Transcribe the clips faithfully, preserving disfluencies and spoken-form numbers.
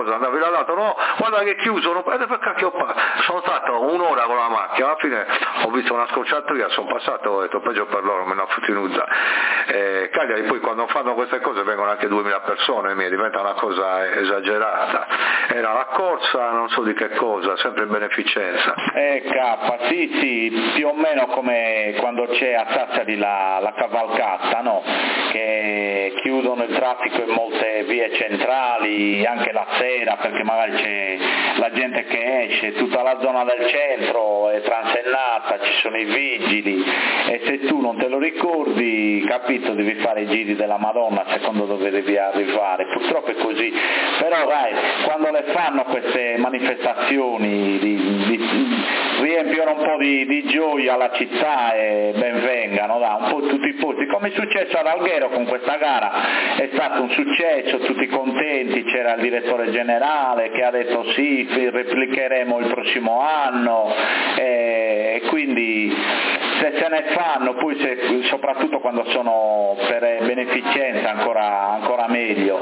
andavi dall'altro, no, guarda che è chiuso, non per cacchio, sono stato un'ora con la macchina, alla fine ho visto una scorciatoia, sono passato, ho detto peggio per loro, me ne ho fottenuta. Eh, Cagliari poi quando fanno queste cose vengono anche duemila persone, mi diventa una cosa esagerata. Era la corsa, non so di che cosa, sempre in beneficenza. Eh K, sì sì, più o meno come quando c'è a Sassari la, la cavalcata, no? Che chiudono il traffico in molte vie centrali, anche la sera, perché magari c'è la gente che esce, tutta la zona del centro è transennata, ci sono i vigili e se tu non te lo ricordi, capito, devi fare i giri della Madonna secondo dove devi arrivare, purtroppo è così, però dai, quando le fanno queste manifestazioni di, di, riempiono un po' di, di gioia la città e ben vengano, da un po' tutti i posti, come è successo ad Alghero con questa gara, è stato un successo, tutti contenti, c'era il direttore generale che ha detto sì, replicheremo il prossimo anno e quindi se se ne fanno, poi se, soprattutto quando sono per beneficenza ancora, ancora meglio.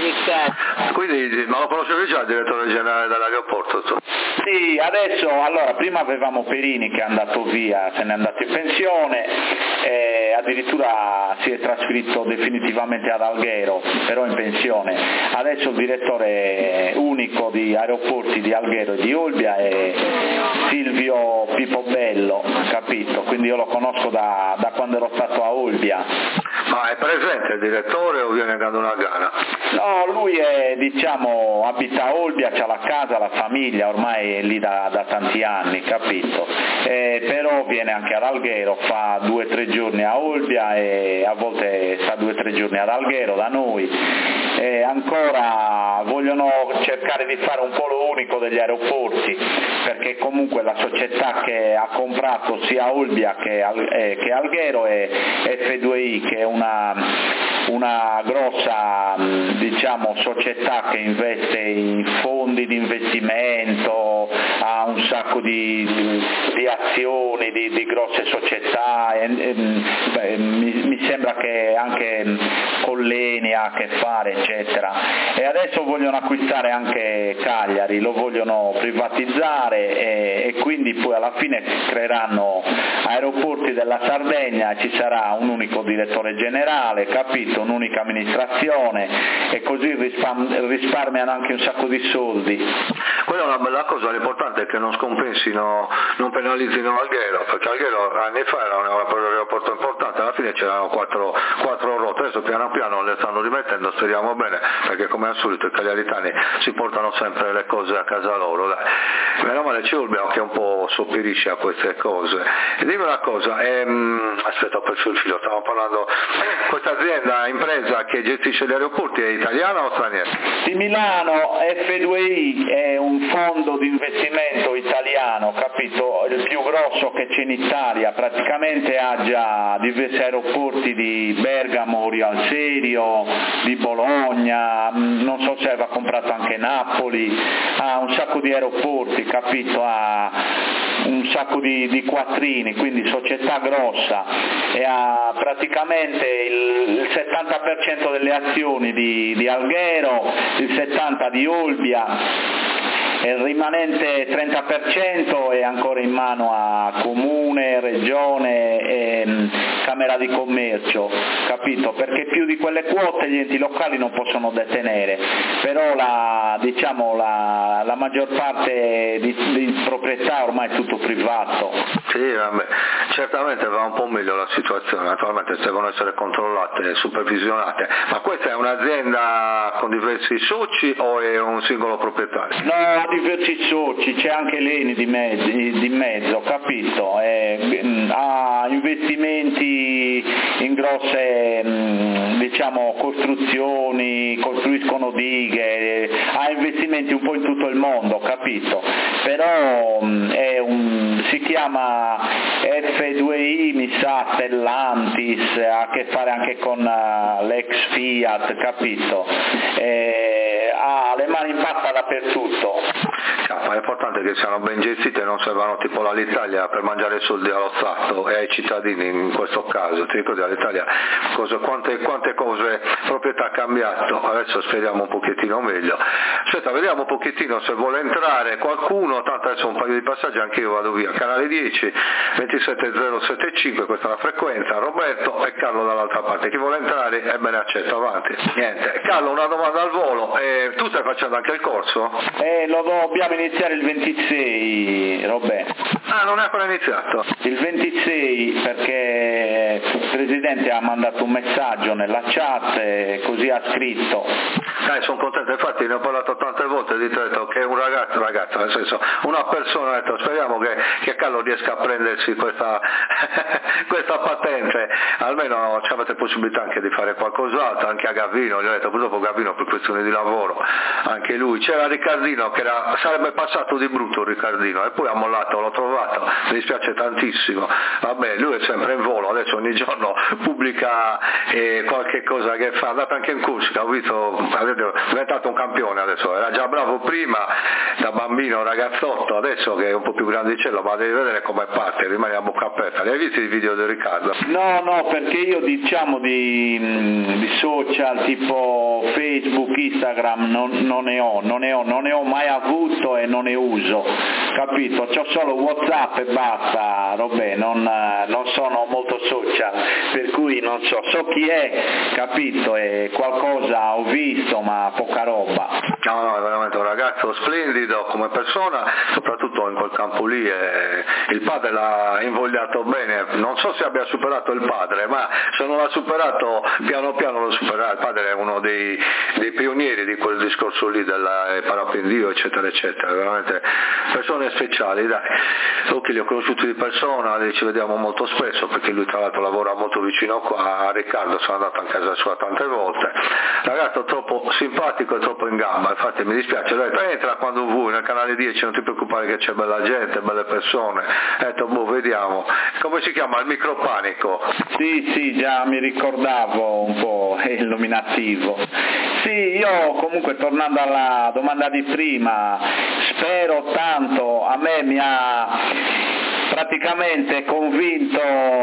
Quindi ma lo conoscevi già il direttore generale dell'aeroporto tu? Sì, adesso, allora prima avevamo Perini che è andato via, se n'è andato in pensione, e addirittura si è trasferito definitivamente ad Alghero, però in pensione. Adesso il direttore unico di aeroporti di Alghero e di Olbia è Silvio Pippo Bello, capito? Quindi io lo conosco da, da quando ero stato a Olbia. Ma è presente il direttore o viene dando una gara? No, lui è, diciamo, abita a Olbia, c'ha la casa, la famiglia, ormai è lì da, da tanti anni, capito? Eh, però viene anche ad Alghero, fa due o tre giorni a Olbia e a volte sta due o tre giorni ad Alghero da noi. Eh, ancora vogliono cercare di fare un polo unico degli aeroporti, perché comunque la società che ha comprato sia Olbia che, Al, eh, che Alghero è F due I, che è una, una grossa, diciamo, società che investe in fondi di investimento, ha un sacco di, di, di azioni di, di grosse società e, e, beh, mi, mi sembra che anche con l'Eni ha a che fare, eccetera, e adesso vogliono acquistare anche Cagliari, lo vogliono privatizzare e, e quindi poi alla fine creeranno aeroporti della Sardegna, ci sarà un unico direttore generale, capito, un'unica amministrazione e così rispar- risparmiano anche un sacco di soldi. Quella è una bella cosa, l'importante è che non scompensino, non penalizzino Alghero, perché Alghero anni fa era un aeroporto importante, alla fine c'erano quattro, quattro rotte, adesso piano piano le stanno rimettendo, speriamo bene, perché come al solito i cagliaritani si portano sempre le cose a casa loro, dai. Meno male c'è Olbia che un po' sopperisce a queste cose. E dimmi una cosa, ehm, aspetta ho perso il filo, stavo parlando, questa azienda, impresa che gestisce gli aeroporti è italiana o straniera? Di Milano, F due I è un fondo di investimento italiano, capito, il più grosso che c'è in Italia, praticamente ha già diversi aeroporti di Bergamo, Orio al Serio, di Bologna, non so se aveva comprato anche Napoli, ha un sacco di aeroporti, capito, ha un sacco di, di quattrini, quindi società grossa e ha praticamente il, il settanta per cento delle azioni di, di Alghero, il settanta per cento di Olbia e il rimanente trenta per cento è ancora in mano a comune, regione e mh, camera di commercio, capito? Perché più di quelle quote gli enti locali non possono detenere, però la, diciamo, la, la maggior parte di, di proprietà ormai è tutto privato. Sì, vabbè, certamente va un po' meglio la situazione, naturalmente devono essere controllate e supervisionate, ma questa è un'azienda con diversi soci o è un singolo proprietario? No, diversi soci, c'è anche l'Eni di mezzo, di mezzo capito? Eh, ha investimenti in grosse diciamo costruzioni, costruiscono dighe, ha investimenti un po' in tutto il mondo, capito? Però è un, si chiama F due I, mi sa, Stellantis, ha a che fare anche con uh, l'ex Fiat, capito? Eh, ha le mani in pasta dappertutto. ma è importante che siano ben gestite e non servano tipo l'Alitalia per mangiare soldi allo Stato e ai cittadini in questo caso. Ti ricordi all'Italia cosa, quante, quante cose, proprietà ha cambiato, adesso speriamo un pochettino meglio. Aspetta, vediamo un pochettino se vuole entrare qualcuno, tanto adesso un paio di passaggi, anche io vado via. Canale dieci ventisette zero settantacinque, questa è la frequenza, Roberto e Carlo dall'altra parte. Chi vuole entrare è ben accetto, avanti. Niente. Carlo, una domanda al volo, eh, tu stai facendo anche il corso? Eh, lo dobbiamo iniziare il ventisei, Roberto. Ah, non è ancora iniziato? Il ventisei, perché il Presidente ha mandato un messaggio nella chat e così ha scritto. Eh, sono contento, infatti ne ho parlato tante volte, di detto che un ragazzo, ragazzo, nel senso, una persona, ha detto, speriamo che, che Carlo riesca a prendersi questa, questa patente, almeno ci avete possibilità anche di fare qualcos'altro, anche a Gavino, gli ho detto, purtroppo Gavino per questioni di lavoro, anche lui, c'era Riccardino che era, sarebbe passato di brutto Riccardino, e poi ha mollato, l'ho trovato, mi dispiace tantissimo, vabbè, lui è sempre in volo, adesso ogni giorno pubblica eh, qualche cosa che fa, è andato anche in Corsica, ho visto, è diventato un campione adesso, era già bravo prima da bambino, ragazzotto, adesso che è un po' più grandicello, ma devi vedere come parte, rimane a bocca aperta. Li hai visti i video di Riccardo? No, no, perché io diciamo di, di social tipo Facebook, Instagram non, non ne ho, non ne ho, non ne ho mai avuto e non ne uso, capito? C'ho solo WhatsApp e basta, Robè, non, non sono molto social, per cui non so, so chi è, capito? E qualcosa ho visto, ma poca roba. No, no, è veramente un ragazzo splendido come persona, soprattutto in quel campo lì, e il padre l'ha invogliato bene, non so se abbia superato il padre, ma se non l'ha superato piano piano lo supererà. Il padre è uno dei, dei pionieri di quel discorso lì della eh, parapendio eccetera eccetera, veramente persone speciali, dai. So che li ho conosciuti di persona, ci vediamo molto spesso perché lui tra l'altro lavora molto vicino qua a Riccardo, sono andato a casa sua tante volte, ragazzo troppo simpatico e troppo in gamba, infatti mi dispiace, ho detto entra quando vuoi nel canale dieci, non ti preoccupare che c'è bella gente, belle persone, ho detto boh vediamo, come si chiama, il micropanico? Sì sì, già mi ricordavo un po' il nominativo. Sì, io comunque tornando alla domanda di prima, spero tanto, a me mi ha praticamente convinto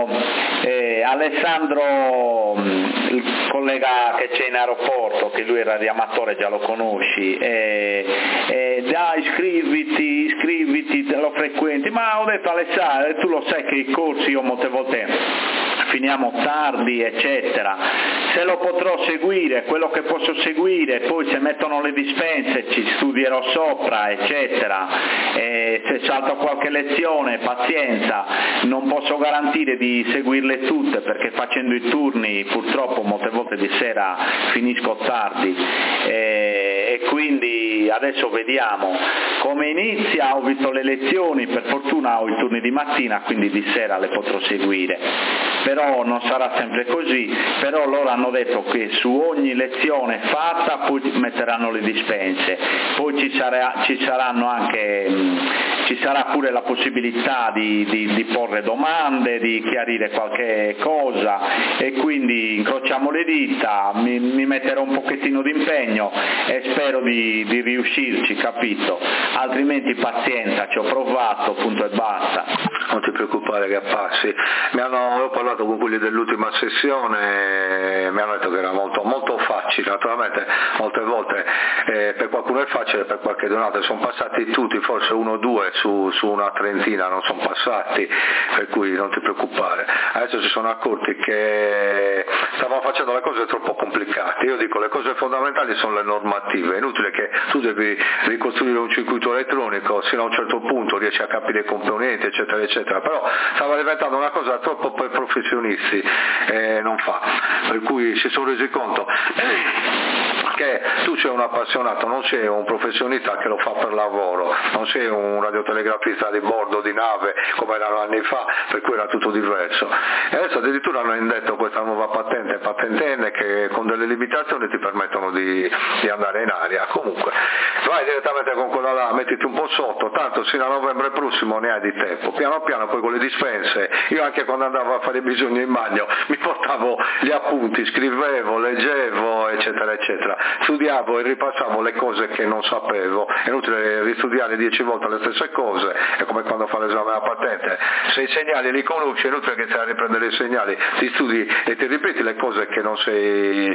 eh, Alessandro, il collega che c'è in aeroporto, che lui era di Amatore, già lo conosci, e, e dai iscriviti, iscriviti, te lo frequenti, ma ho detto Alessandro, tu lo sai che i corsi io molte volte finiamo tardi eccetera, se lo potrò seguire, quello che posso seguire, poi se mettono le dispense ci studierò sopra eccetera, e se salto qualche lezione pazienza, non posso garantire di seguirle tutte perché facendo i turni purtroppo molte volte di sera finisco tardi, e, e quindi adesso vediamo come inizia. Ho visto le lezioni, per fortuna ho i turni di mattina quindi di sera le potrò seguire, però non sarà sempre così, però loro hanno detto che su ogni lezione fatta poi metteranno le dispense, poi ci, sarà, ci saranno anche ci sarà pure la possibilità di, di, di porre domande, di chiarire qualche cosa, e quindi incrociamo le dita, mi, mi metterò un pochettino di impegno e spero di, di riuscirci, capito? Altrimenti pazienza, ci ho provato, punto e basta. Non ti preoccupare che passi. Mi hanno, ho parlato con quelli dell'ultima sessione, mi hanno detto che era molto, molto facile, naturalmente molte volte eh, per qualcuno è facile, per qualche donato sono passati tutti, forse uno o due su, su una trentina non sono passati, per cui non ti preoccupare. Adesso si sono accorti che stavano facendo le cose troppo complicate, io dico le cose fondamentali sono le normative, è inutile che tu devi ricostruire un circuito elettronico, sino a un certo punto riesci a capire i componenti eccetera eccetera, però stava diventando una cosa troppo per professionisti, eh, non fa, per cui si sono resi conto che tu sei un appassionato, non sei un professionista che lo fa per lavoro, non sei un radiotelegrafista di bordo di nave come erano anni fa, per cui era tutto diverso. E adesso addirittura hanno indetto questa nuova patente, patente N, che con delle limitazioni ti permettono di, di andare in aria. Comunque vai direttamente con quella là, mettiti un po' sotto, tanto sino a novembre prossimo ne hai di tempo, piano piano poi con le dispense, io anche quando andavo a fare bisogno in bagno mi portavo gli appunti, scrivevo, leggevo eccetera eccetera, studiavo e ripassavo le cose che non sapevo, è inutile ristudiare dieci volte le stesse cose, è come quando fa l'esame alla patente, se i segnali li conosci è inutile che stai a riprendere i segnali, ti studi e ti ripeti le cose che non sei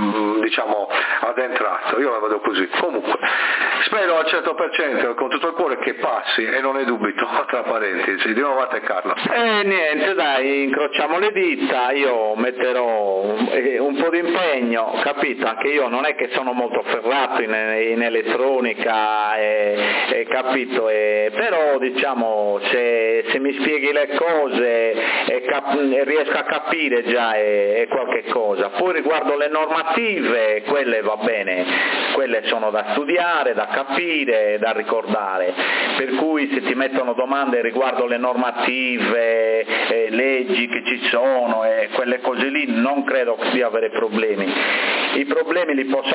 diciamo addentrato, io la vedo così. Comunque spero al cento per cento con tutto il cuore che passi e non ne dubito, tra parentesi. Di nuovo a te Carlo. Eh niente, dai, incrociamo le dita, io metterò un, eh, un po' di impegno, capito? Anche io non è che sono molto ferrato in, in elettronica, e, e, capito? E, però diciamo se, se mi spieghi le cose e, cap- e riesco a capire già è, è qualche cosa. Poi riguardo le normative, quelle va bene, quelle sono da studiare, da capire, da ricordare, per cui se ti mettono domande riguardo le normative, eh, leggi che ci sono e quelle cose lì non credo di avere problemi. I problemi li posso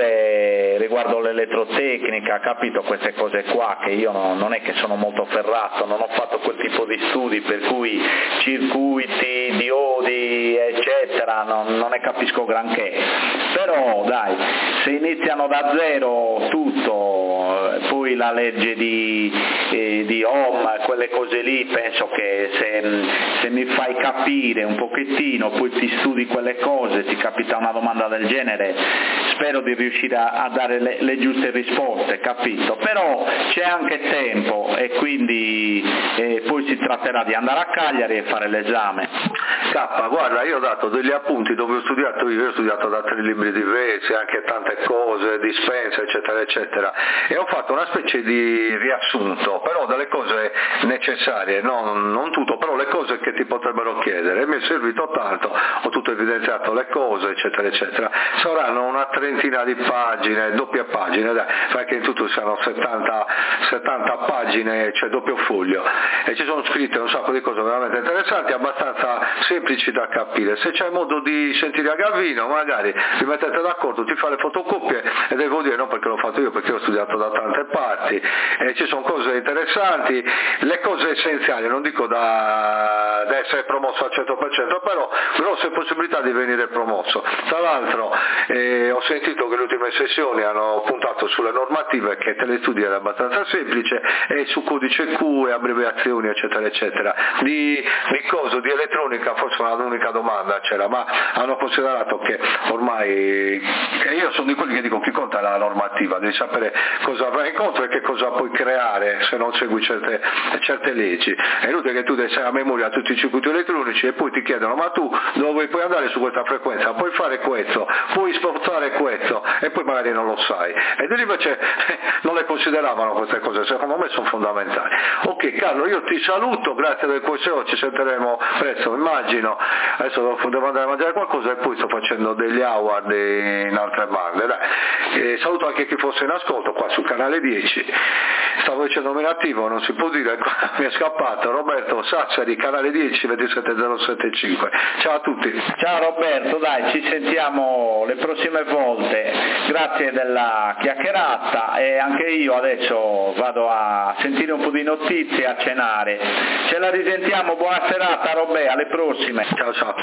avere riguardo l'elettrotecnica, capito, queste cose qua che io no, non è che sono molto ferrato, non ho fatto quel tipo di studi per cui circuiti, diodi eccetera non, non ne capisco granché, però dai, se iniziano da zero tutto, poi la legge di, eh, di Ohm, quelle cose lì, penso che se, se mi fai capire un pochettino, poi ti studi quelle cose, ti capita una domanda del genere, spero di riuscire a, a dare le, le giuste risposte, capito? Però c'è anche tempo e quindi eh, poi si tratterà di andare a Cagliari e fare l'esame. K, guarda, io ho dato degli appunti dove ho studiato io, ho studiato da tre libri diversi, anche tante cose, dispense, eccetera, eccetera, e ho fatto una specie di riassunto, però delle cose necessarie, non, non tutto, però le cose che ti potrebbero chiedere, e mi è servito tanto, ho tutto evidenziato le cose, eccetera, eccetera. Saranno una trentina di pagine, doppie pagine, dai, fai che in tutto siano settanta, settanta pagine, cioè doppio foglio, e ci sono scritte un sacco di cose veramente interessanti, abbastanza semplici da capire. Se c'è modo di sentire a Gavino, magari vi mettete d'accordo, ti fa le fotocopie, e devo dire, non perché l'ho fatto io, perché ho studiato da tante parti, e ci sono cose interessanti, le cose essenziali, non dico da, da essere promosso al cento per cento, però grosse possibilità di venire promosso. Tra l'altro eh, ho sentito che le ultime sessioni hanno puntato sulle normative, che te le studi era abbastanza semplice, e su codice Q e abbreviazioni, eccetera, eccetera. Di, di cosa, di elettronica forse un'unica domanda c'era, ma hanno considerato che ormai, e io sono di quelli che dico chi conta la normativa, devi sapere cosa avrai incontro e che cosa puoi creare se non segui certe, certe leggi. È inutile che tu devi a memoria tutti i circuiti elettronici e poi ti chiedono ma tu dove puoi andare su questa frequenza, puoi fare questo, puoi spostare questo, e poi magari non lo sai, ed lì invece non le consideravano queste cose, secondo me sono fondamentali. Ok Carlo, io ti saluto, grazie del quesito, ci sentiremo presto immagino, adesso devo andare a mangiare qualcosa e poi sto facendo degli award in altre bande, dai. E saluto anche chi fosse in ascolto qua sul canale dieci, stavo dicendo nominativo, non si può dire, mi è scappato, Roberto Sassari, canale dieci ventisette zero settantacinque. Ciao a tutti. Ciao Roberto, dai, ci sentiamo le prossime volte, grazie della chiacchierata, e anche io adesso vado a sentire un po' di notizie e a cenare. Ce la risentiamo, buona serata Robè, alle prossime. Ciao ciao.